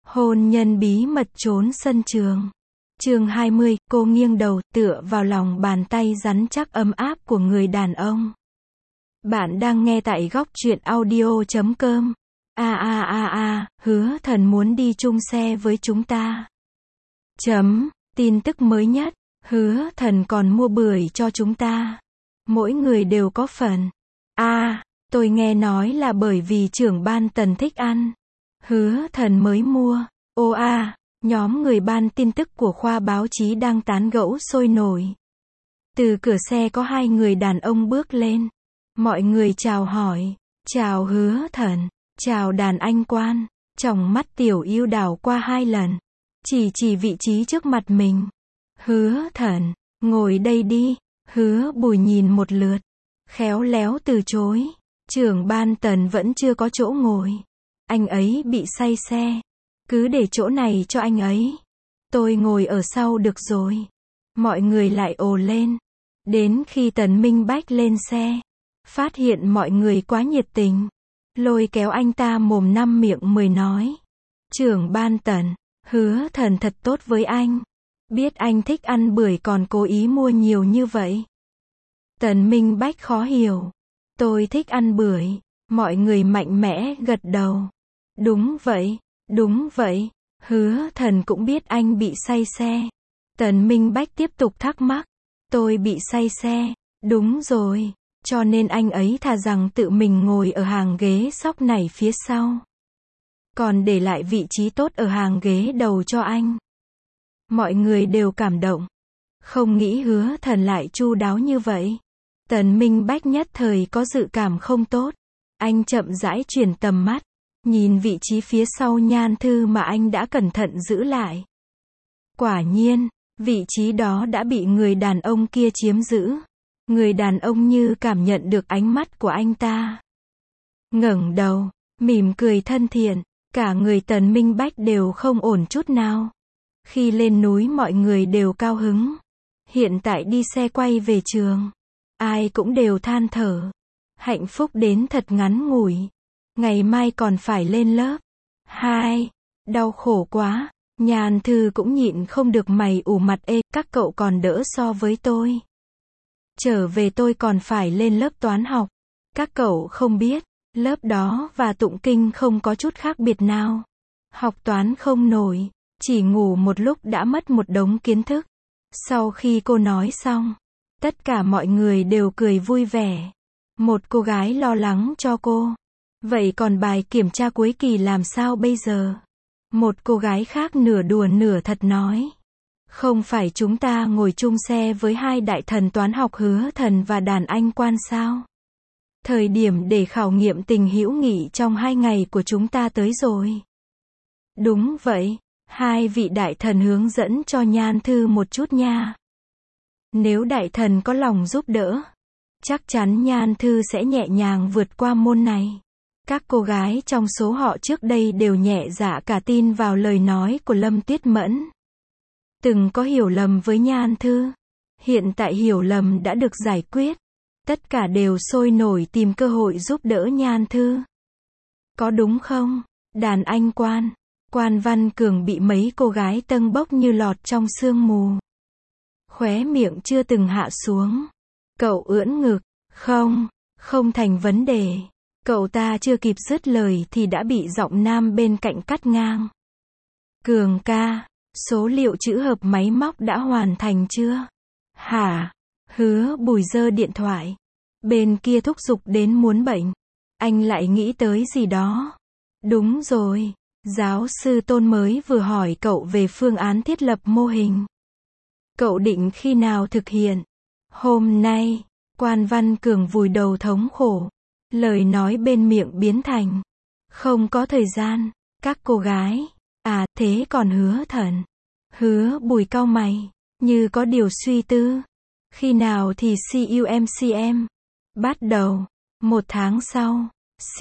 Hôn nhân bí mật trốn sân trường. Chương 20, cô nghiêng đầu, tựa vào lòng bàn tay rắn chắc ấm áp của người đàn ông. Bạn đang nghe tại góc truyện audio.com. Hứa Thần muốn đi chung xe với chúng ta. Tin tức mới nhất, Hứa Thần còn mua bưởi cho chúng ta. Mỗi người đều có phần. Tôi nghe nói là bởi vì trưởng ban Tần thích ăn. Hứa Thần mới mua. Nhóm người ban tin tức của khoa báo chí đang tán gẫu sôi nổi. Từ cửa xe có hai người đàn ông bước lên. Mọi người chào hỏi. Chào Hứa Thần. Chào đàn anh Quan. Tròng mắt Tiểu Yêu đảo qua hai lần. Chỉ vị trí trước mặt mình. Hứa Thần, ngồi đây đi. Hứa Bùi nhìn một lượt. Khéo léo từ chối. Trưởng ban Tần vẫn chưa có chỗ ngồi. Anh ấy bị say xe. Cứ để chỗ này cho anh ấy. Tôi ngồi ở sau được rồi. Mọi người lại ồ lên. Đến khi Tần Minh Bách lên xe. Phát hiện mọi người quá nhiệt tình. Lôi kéo anh ta mồm năm miệng mười nói. Trưởng ban Tần, Hứa Thần thật tốt với anh. Biết anh thích ăn bưởi còn cố ý mua nhiều như vậy. Tần Minh Bách khó hiểu. Tôi thích ăn bưởi. Mọi người mạnh mẽ gật đầu. Đúng vậy, đúng vậy. Hứa Thần cũng biết anh bị say xe. Tần Minh Bách tiếp tục thắc mắc. Tôi bị say xe. Đúng rồi. Cho nên anh ấy thà rằng tự mình ngồi ở hàng ghế sóc này phía sau. Còn để lại vị trí tốt ở hàng ghế đầu cho anh. Mọi người đều cảm động. Không nghĩ Hứa Thần lại chu đáo như vậy. Tần Minh Bách nhất thời có dự cảm không tốt. Anh chậm rãi chuyển tầm mắt. Nhìn vị trí phía sau Nhan Thư mà anh đã cẩn thận giữ lại. Quả nhiên, vị trí đó đã bị người đàn ông kia chiếm giữ. Người đàn ông như cảm nhận được ánh mắt của anh ta. Ngẩng đầu, mỉm cười thân thiện. Cả người Tần Minh Bách đều không ổn chút nào. Khi lên núi mọi người đều cao hứng. Hiện tại đi xe quay về trường. Ai cũng đều than thở. Hạnh phúc đến thật ngắn ngủi. Ngày mai còn phải lên lớp. Đau khổ quá. Nhan Thư cũng nhịn không được mày ủ mặt. Các cậu còn đỡ so với tôi. Trở về tôi còn phải lên lớp toán học. Các cậu không biết, lớp đó và tụng kinh không có chút khác biệt nào. Học toán không nổi, chỉ ngủ một lúc đã mất một đống kiến thức. Sau khi cô nói xong, tất cả mọi người đều cười vui vẻ. Một cô gái lo lắng cho cô. Vậy còn bài kiểm tra cuối kỳ làm sao bây giờ? Một cô gái khác nửa đùa nửa thật nói. Không phải chúng ta ngồi chung xe với hai đại thần toán học Hứa Thần và đàn anh Quan sao? Thời điểm để khảo nghiệm tình hữu nghị trong 2 ngày của chúng ta tới rồi. Đúng vậy, hai vị đại thần hướng dẫn cho Nhan Thư một chút nha. Nếu đại thần có lòng giúp đỡ, chắc chắn Nhan Thư sẽ nhẹ nhàng vượt qua môn này. Các cô gái trong số họ trước đây đều nhẹ dạ cả tin vào lời nói của Lâm Tuyết Mẫn. Từng có hiểu lầm với Nhan Thư. Hiện tại hiểu lầm đã được giải quyết. Tất cả đều sôi nổi tìm cơ hội giúp đỡ Nhan Thư. Có đúng không? Đàn anh Quan. Quan Văn Cường bị mấy cô gái tâng bốc như lọt trong sương mù. Khóe miệng chưa từng hạ xuống. Cậu ưỡn ngực. Không thành vấn đề. Cậu ta chưa kịp dứt lời thì đã bị giọng nam bên cạnh cắt ngang. Cường ca. Số liệu chữ hợp máy móc đã hoàn thành chưa? Hả? Hứa Bùi giơ điện thoại. Bên kia thúc giục đến muốn bệnh. Anh lại nghĩ tới gì đó. Đúng rồi. Giáo sư Tôn mới vừa hỏi cậu về phương án thiết lập mô hình. Cậu định khi nào thực hiện? Hôm nay. Quan Văn Cường vùi đầu thống khổ. Lời nói bên miệng biến thành. Không có thời gian. Các cô gái. Thế còn Hứa Thần? Hứa Bùi cau mày, như có điều suy tư. Khi nào thì CUMCM? Bắt đầu. 1 tháng sau.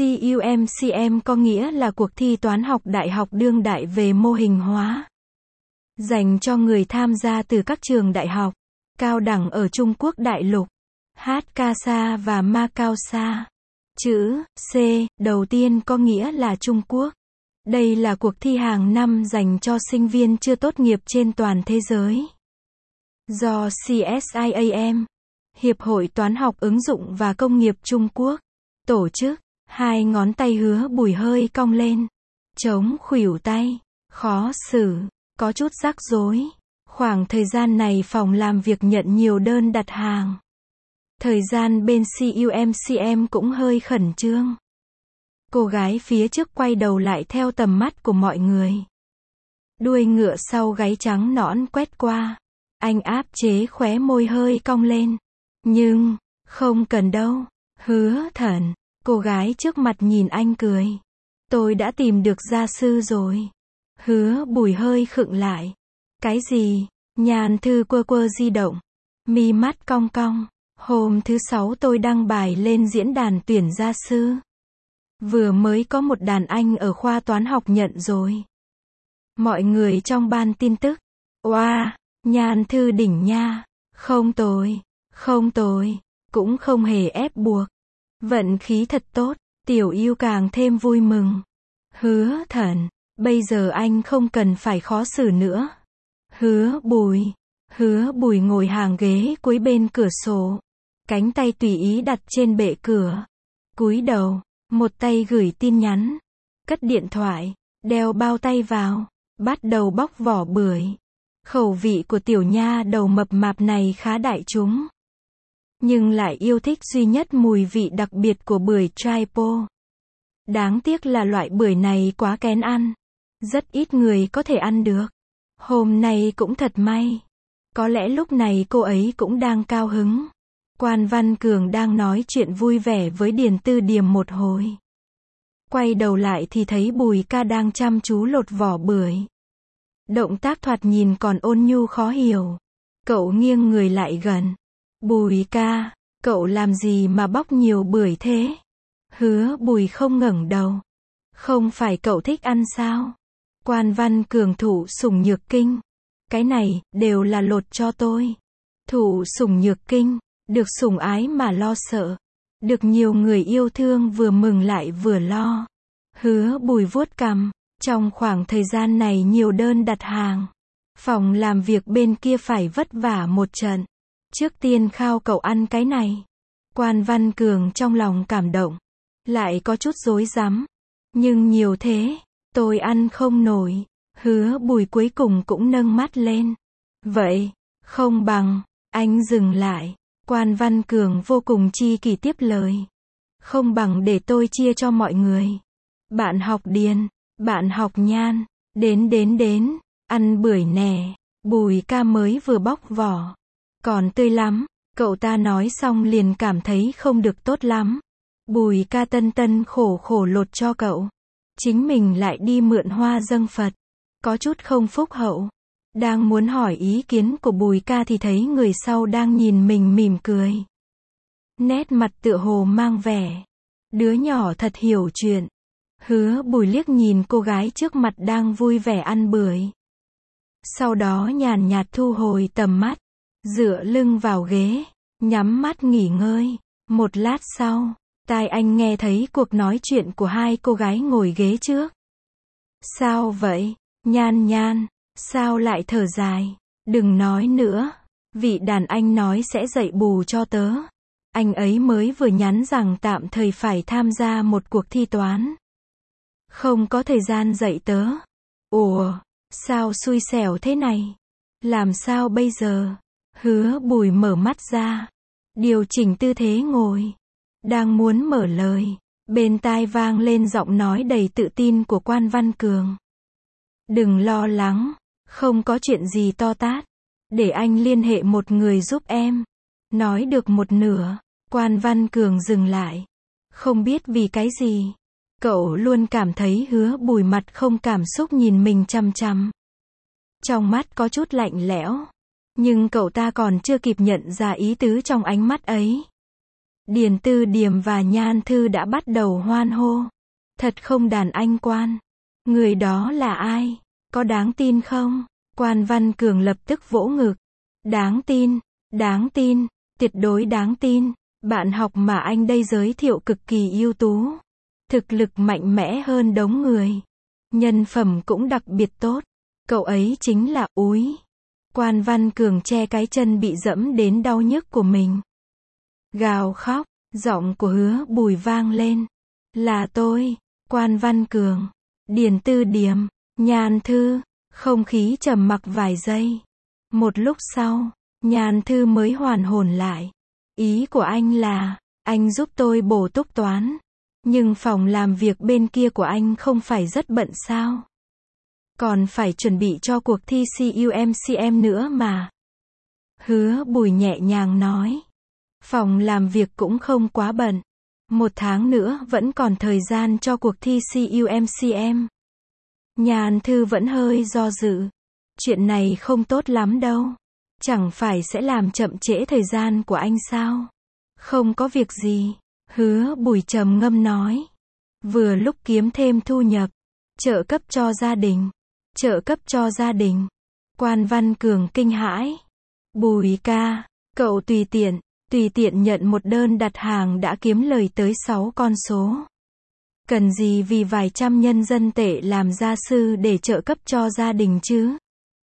CUMCM có nghĩa là cuộc thi toán học đại học đương đại về mô hình hóa. Dành cho người tham gia từ các trường đại học, cao đẳng ở Trung Quốc đại lục, HKSA và Macau Sa. Chữ C đầu tiên có nghĩa là Trung Quốc. Đây là cuộc thi hàng năm dành cho sinh viên chưa tốt nghiệp trên toàn thế giới. Do CSIAM, Hiệp hội Toán học ứng dụng và công nghiệp Trung Quốc, tổ chức. Hai ngón tay Hứa Bùi hơi cong lên. Chống khuỷu tay. Khó xử. Có chút rắc rối. Khoảng thời gian này phòng làm việc nhận nhiều đơn đặt hàng. Thời gian bên CUMCM cũng hơi khẩn trương. Cô gái phía trước quay đầu lại theo tầm mắt của mọi người. Đuôi ngựa sau gáy trắng nõn quét qua. Anh áp chế khóe môi hơi cong lên. Nhưng, không cần đâu. Hứa Thần. Cô gái trước mặt nhìn anh cười. Tôi đã tìm được gia sư rồi. Hứa Bùi hơi khựng lại. Cái gì? Nhàn Thư quơ quơ di động. Mi mắt cong cong. Hôm thứ 6 tôi đăng bài lên diễn đàn tuyển gia sư. Vừa mới có một đàn anh ở khoa toán học nhận rồi. Mọi người trong ban tin tức. Oa, Nhàn Thư đỉnh nha. Không tồi. Không tồi. Cũng không hề ép buộc. Vận khí thật tốt. Tiểu Yêu càng thêm vui mừng. Hứa Thần. Bây giờ anh không cần phải khó xử nữa. Hứa Bùi. Hứa Bùi ngồi hàng ghế cuối bên cửa sổ. Cánh tay tùy ý đặt trên bệ cửa. Cúi đầu. Một tay gửi tin nhắn. Cất điện thoại. Đeo bao tay vào. Bắt đầu bóc vỏ bưởi. Khẩu vị của tiểu nha đầu mập mạp này khá đại chúng. Nhưng lại yêu thích duy nhất mùi vị đặc biệt của bưởi tripo. Đáng tiếc là loại bưởi này quá kén ăn. Rất ít người có thể ăn được. Hôm nay cũng thật may. Có lẽ lúc này cô ấy cũng đang cao hứng. Quan Văn Cường đang nói chuyện vui vẻ với Điền Tư Điềm một hồi. Quay đầu lại thì thấy Bùi ca đang chăm chú lột vỏ bưởi. Động tác thoạt nhìn còn ôn nhu khó hiểu. Cậu nghiêng người lại gần. Bùi ca, cậu làm gì mà bóc nhiều bưởi thế? Hứa Bùi không ngẩng đầu. Không phải cậu thích ăn sao? Quan Văn Cường thụ sủng nhược kinh. Cái này, đều là lột cho tôi. Thụ sủng nhược kinh, được sủng ái mà lo sợ. Được nhiều người yêu thương vừa mừng lại vừa lo. Hứa Bùi vuốt cằm. Trong khoảng thời gian này nhiều đơn đặt hàng. Phòng làm việc bên kia phải vất vả một trận. Trước tiên khao cậu ăn cái này. Quan Văn Cường trong lòng cảm động. Lại có chút rối rắm. Nhưng nhiều thế, tôi ăn không nổi. Hứa Bùi cuối cùng cũng nâng mắt lên. Vậy, không bằng, anh dừng lại. Quan Văn Cường vô cùng chi kỷ tiếp lời. Không bằng để tôi chia cho mọi người. Bạn học Điền, bạn học Nhan, đến, ăn bưởi nè. Bùi ca mới vừa bóc vỏ. Còn tươi lắm, cậu ta nói xong liền cảm thấy không được tốt lắm. Bùi ca tân khổ lột cho cậu. Chính mình lại đi mượn hoa dâng Phật. Có chút không phúc hậu. Đang muốn hỏi ý kiến của Bùi ca thì thấy người sau đang nhìn mình mỉm cười. Nét mặt tựa hồ mang vẻ. Đứa nhỏ thật hiểu chuyện. Hứa Bùi liếc nhìn cô gái trước mặt đang vui vẻ ăn bưởi. Sau đó nhàn nhạt thu hồi tầm mắt. Dựa lưng vào ghế. Nhắm mắt nghỉ ngơi. Một lát sau, tai anh nghe thấy cuộc nói chuyện của hai cô gái ngồi ghế trước. Sao vậy? Nhan, sao lại thở dài? Đừng nói nữa. Vị đàn anh nói sẽ dạy bù cho tớ. Anh ấy mới vừa nhắn rằng tạm thời phải tham gia một cuộc thi toán. Không có thời gian dạy tớ. Ủa, sao xui xẻo thế này? Làm sao bây giờ? Hứa Bùi mở mắt ra. Điều chỉnh tư thế ngồi. Đang muốn mở lời. Bên tai vang lên giọng nói đầy tự tin của Quan Văn Cường. Đừng lo lắng. Không có chuyện gì to tát. Để anh liên hệ một người giúp em. Nói được một nửa. Quan Văn Cường dừng lại. Không biết vì cái gì. Cậu luôn cảm thấy Hứa Bùi mặt không cảm xúc nhìn mình chằm chằm. Trong mắt có chút lạnh lẽo. Nhưng cậu ta còn chưa kịp nhận ra ý tứ trong ánh mắt ấy. Điền Tư Điềm và Nhan Thư đã bắt đầu hoan hô. Thật không đàn anh Quan. Người đó là ai? Có đáng tin không? Quan Văn Cường lập tức vỗ ngực. Đáng tin, tuyệt đối đáng tin. Bạn học mà anh đây giới thiệu cực kỳ ưu tú. Thực lực mạnh mẽ hơn đống người. Nhân phẩm cũng đặc biệt tốt. Cậu ấy chính là úi. Quan Văn Cường che cái chân bị dẫm đến đau nhức của mình. Gào khóc, giọng của Hứa Bùi vang lên. Là tôi, Quan Văn Cường, Điền Tư Điềm, Nhan Thư. Không khí trầm mặc vài giây. Một lúc sau, Nhan Thư mới hoàn hồn lại. Ý của anh là, anh giúp tôi bổ túc toán. Nhưng phòng làm việc bên kia của anh không phải rất bận sao? Còn phải chuẩn bị cho cuộc thi CUMCM nữa mà. Hứa Bùi nhẹ nhàng nói. Phòng làm việc cũng không quá bận. 1 tháng nữa vẫn còn thời gian cho cuộc thi CUMCM. Nhan Thư vẫn hơi do dự. Chuyện này không tốt lắm đâu. Chẳng phải sẽ làm chậm trễ thời gian của anh sao? Không có việc gì. Hứa Bùi trầm ngâm nói. Vừa lúc kiếm thêm thu nhập. Trợ cấp cho gia đình. Trợ cấp cho gia đình. Quan Văn Cường kinh hãi. Bùi ca, cậu tùy tiện nhận một đơn đặt hàng đã kiếm lời tới 6 con số. Cần gì vì vài trăm nhân dân tệ làm gia sư để trợ cấp cho gia đình chứ?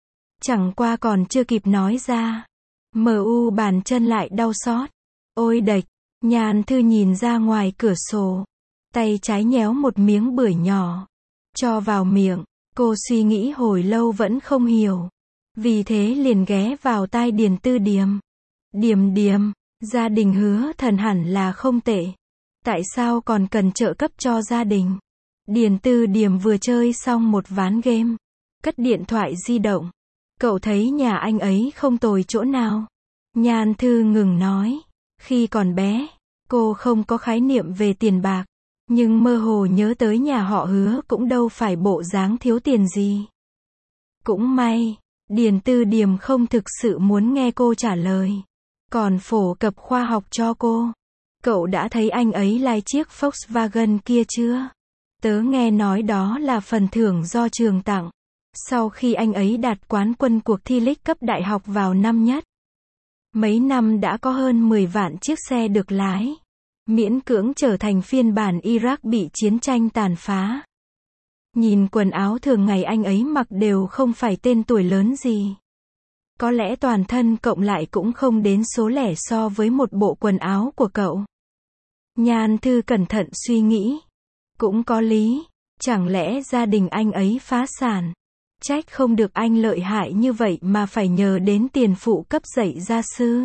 Chẳng qua còn chưa kịp nói ra. MU bàn chân lại đau xót. Ôi đệch, Nhan Thư nhìn ra ngoài cửa sổ. Tay trái nhéo một miếng bưởi nhỏ. Cho vào miệng, cô suy nghĩ hồi lâu vẫn không hiểu. Vì thế liền ghé vào tai Điền Tư Điềm. Điềm, gia đình Hứa Thần hẳn là không tệ. Tại sao còn cần trợ cấp cho gia đình? Điền Tư Điềm vừa chơi xong một ván game. Cất điện thoại di động. Cậu thấy nhà anh ấy không tồi chỗ nào? Nhan Thư ngừng nói. Khi còn bé, cô không có khái niệm về tiền bạc. Nhưng mơ hồ nhớ tới nhà họ Hứa cũng đâu phải bộ dáng thiếu tiền gì. Cũng may, Điền Tư Điềm không thực sự muốn nghe cô trả lời. Còn phổ cập khoa học cho cô. Cậu đã thấy anh ấy lai chiếc Volkswagen kia chưa? Tớ nghe nói đó là phần thưởng do trường tặng. Sau khi anh ấy đạt quán quân cuộc thi League cấp đại học vào năm nhất. Mấy năm đã có hơn 10 vạn chiếc xe được lái. Miễn cưỡng trở thành phiên bản Iraq bị chiến tranh tàn phá. Nhìn quần áo thường ngày anh ấy mặc đều không phải tên tuổi lớn gì. Có lẽ toàn thân cộng lại cũng không đến số lẻ so với một bộ quần áo của cậu. Nhan Thư cẩn thận suy nghĩ. Cũng có lý. Chẳng lẽ gia đình anh ấy phá sản? Trách không được anh lợi hại như vậy mà phải nhờ đến tiền phụ cấp dạy gia sư.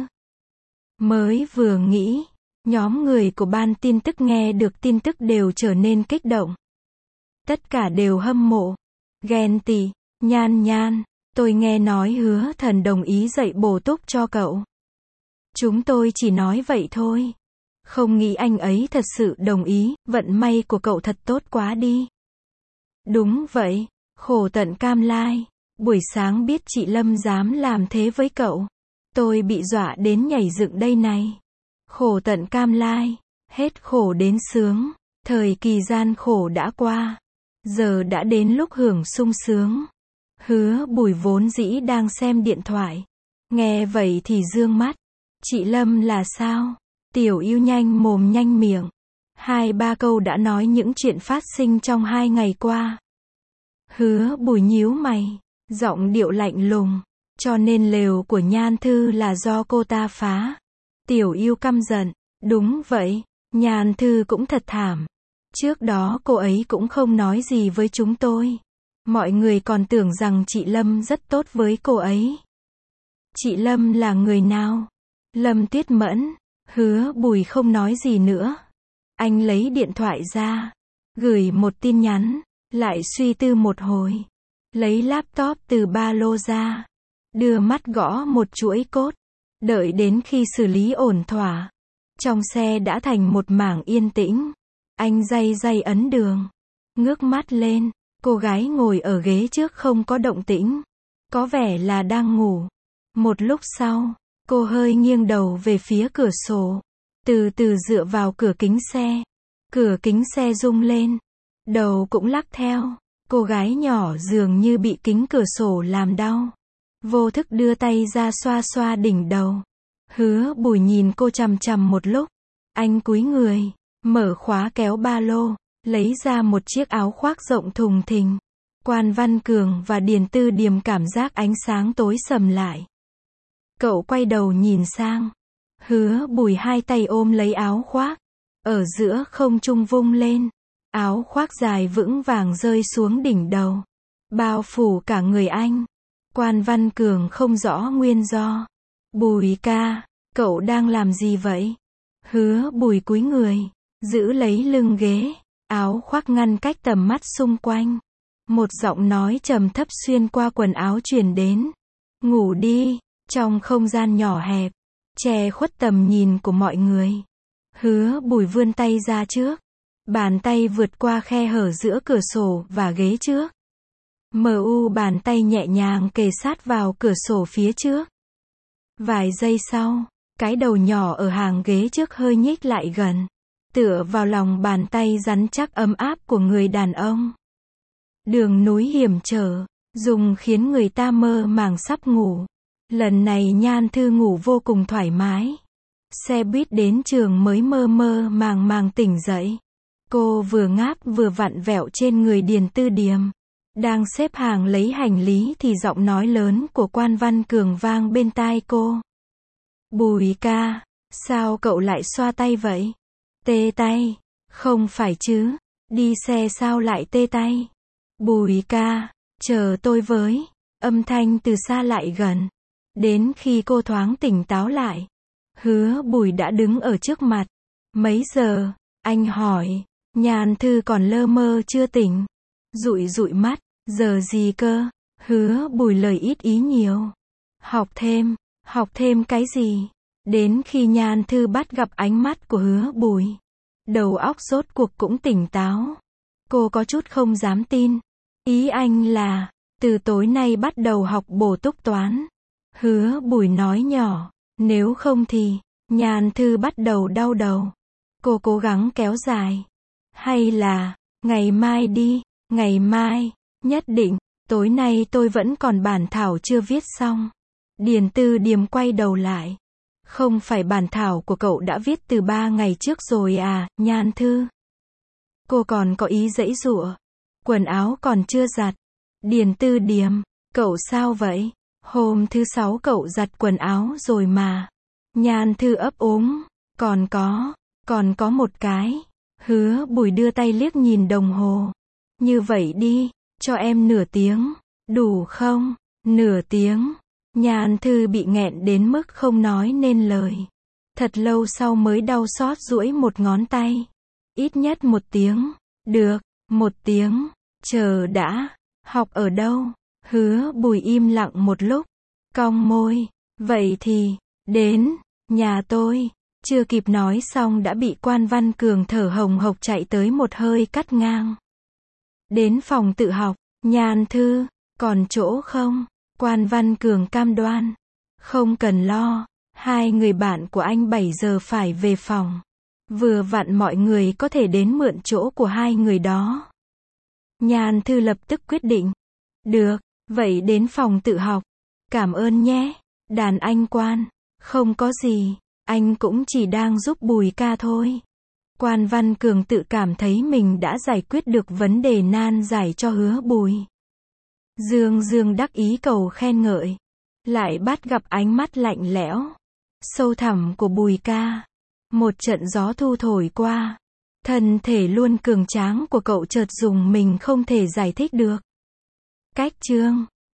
Mới vừa nghĩ, nhóm người của ban tin tức nghe được tin tức đều trở nên kích động. Tất cả đều hâm mộ, ghen tị. Nhan, tôi nghe nói Hứa Thần đồng ý dạy bổ túc cho cậu. Chúng tôi chỉ nói vậy thôi. Không nghĩ anh ấy thật sự đồng ý, vận may của cậu thật tốt quá đi. Đúng vậy, khổ tận cam lai. Buổi sáng biết chị Lâm dám làm thế với cậu. Tôi bị dọa đến nhảy dựng đây này. Khổ tận cam lai, hết khổ đến sướng. Thời kỳ gian khổ đã qua. Giờ đã đến lúc hưởng sung sướng. Hứa Bùi vốn dĩ đang xem điện thoại. Nghe vậy thì dương mắt. Chị Lâm là sao? Tiểu Yêu nhanh mồm nhanh miệng. 2-3 câu đã nói những chuyện phát sinh trong 2 ngày qua. Hứa Bùi nhíu mày, giọng điệu lạnh lùng. Cho nên lều của Nhan Thư là do cô ta phá. Tiểu Yêu căm giận. Đúng vậy, Nhan Thư cũng thật thảm. Trước đó cô ấy cũng không nói gì với chúng tôi. Mọi người còn tưởng rằng chị Lâm rất tốt với cô ấy. Chị Lâm là người nào? Lâm Tuyết Mẫn. Hứa Bùi không nói gì nữa. Anh lấy điện thoại ra, gửi một tin nhắn, lại suy tư một hồi. Lấy laptop từ ba lô ra, đưa mắt gõ một chuỗi code. Đợi đến khi xử lý ổn thỏa, trong xe đã thành một mảng yên tĩnh. Anh day ấn đường, ngước mắt lên, cô gái ngồi ở ghế trước không có động tĩnh, có vẻ là đang ngủ. Một lúc sau, cô hơi nghiêng đầu về phía cửa sổ, từ từ dựa vào cửa kính xe. Cửa kính xe rung lên, đầu cũng lắc theo. Cô gái nhỏ dường như bị kính cửa sổ làm đau, vô thức đưa tay ra xoa xoa đỉnh đầu. Hứa Bùi nhìn cô chằm chằm một lúc, anh cúi người, mở khóa kéo ba lô, lấy ra một chiếc áo khoác rộng thùng thình. Quan Văn Cường và Điền Tư Điềm cảm giác ánh sáng tối sầm lại. Cậu quay đầu nhìn sang. Hứa Bùi hai tay ôm lấy áo khoác. Ở giữa không trung vung lên. Áo khoác dài vững vàng rơi xuống đỉnh đầu. Bao phủ cả người anh. Quan Văn Cường không rõ nguyên do. Bùi ca, cậu đang làm gì vậy? Hứa Bùi cúi người, giữ lấy lưng ghế. Áo khoác ngăn cách tầm mắt xung quanh. Một giọng nói trầm thấp xuyên qua quần áo truyền đến. Ngủ đi, trong không gian nhỏ hẹp, che khuất tầm nhìn của mọi người. Hứa Bùi vươn tay ra trước. Bàn tay vượt qua khe hở giữa cửa sổ và ghế trước. Bàn tay nhẹ nhàng kề sát vào cửa sổ phía trước. Vài giây sau, cái đầu nhỏ ở hàng ghế trước hơi nhích lại gần. Tựa vào lòng bàn tay rắn chắc ấm áp của người đàn ông. Đường núi hiểm trở, dùng khiến người ta mơ màng sắp ngủ. Lần này Nhan Thư ngủ vô cùng thoải mái. Xe buýt đến trường mới mơ mơ màng tỉnh dậy. Cô vừa ngáp vừa vặn vẹo trên người Điền Tư Điềm. Đang xếp hàng lấy hành lý thì giọng nói lớn của Quan Văn Cường vang bên tai cô. Bùi ca, sao cậu lại xoa tay vậy? Tê tay? Không phải chứ, đi xe sao lại tê tay? Bùi ca, chờ tôi với. Âm thanh từ xa lại gần. Đến khi cô thoáng tỉnh táo lại, Hứa Bùi đã đứng ở trước mặt. Mấy giờ? Anh hỏi. Nhan Thư còn lơ mơ chưa tỉnh. Dụi dụi mắt. Giờ gì cơ? Hứa Bùi lời ít ý nhiều. Học thêm cái gì? Đến khi Nhan Thư bắt gặp ánh mắt của Hứa Bùi, đầu óc rốt cuộc cũng tỉnh táo. Cô có chút không dám tin. Ý anh là, từ tối nay bắt đầu học bổ túc toán. Hứa Bùi nói nhỏ, nếu không thì, Nhan Thư bắt đầu đau đầu. Cô cố gắng kéo dài. Hay là, ngày mai đi, ngày mai, nhất định, tối nay tôi vẫn còn bản thảo chưa viết xong. Điền Tư Điềm quay đầu lại. Không phải bản thảo của cậu đã viết từ 3 ngày trước rồi à, Nhan Thư? Cô còn có ý giãy giụa. Quần áo còn chưa giặt. Điền Tư Điềm, cậu sao vậy? Hôm thứ 6 cậu giặt quần áo rồi mà. Nhan Thư ấp úng. Còn có một cái. Hứa Bùi đưa tay liếc nhìn đồng hồ. Như vậy đi, cho em nửa tiếng. Đủ không? Nửa tiếng. Nhan Thư bị nghẹn đến mức không nói nên lời. Thật lâu sau mới đau xót duỗi một ngón tay. Ít nhất 1 tiếng. Được, 1 tiếng. Chờ đã. Học ở đâu? Hứa Bùi im lặng một lúc. Cong môi. Vậy thì, đến nhà tôi. Chưa kịp nói xong đã bị Quan Văn Cường thở hồng hộc chạy tới một hơi cắt ngang. Đến phòng tự học. Nhan Thư, còn chỗ không? Quan Văn Cường cam đoan. Không cần lo. 2 người bạn của anh 7 giờ phải về phòng. Vừa vặn mọi người có thể đến mượn chỗ của 2 người đó. Nhan Thư lập tức quyết định. Được, vậy đến phòng tự học. Cảm ơn nhé. Đàn anh Quan. Không có gì. Anh cũng chỉ đang giúp Bùi ca thôi. Quan Văn Cường tự cảm thấy mình đã giải quyết được vấn đề nan giải cho Hứa Bùi. Dương đắc ý cầu khen ngợi. Lại bắt gặp ánh mắt lạnh lẽo, sâu thẳm của Bùi ca. Một trận gió thu thổi qua. Thân thể luôn cường tráng của cậu chợt dùng mình không thể giải thích được. Cách chương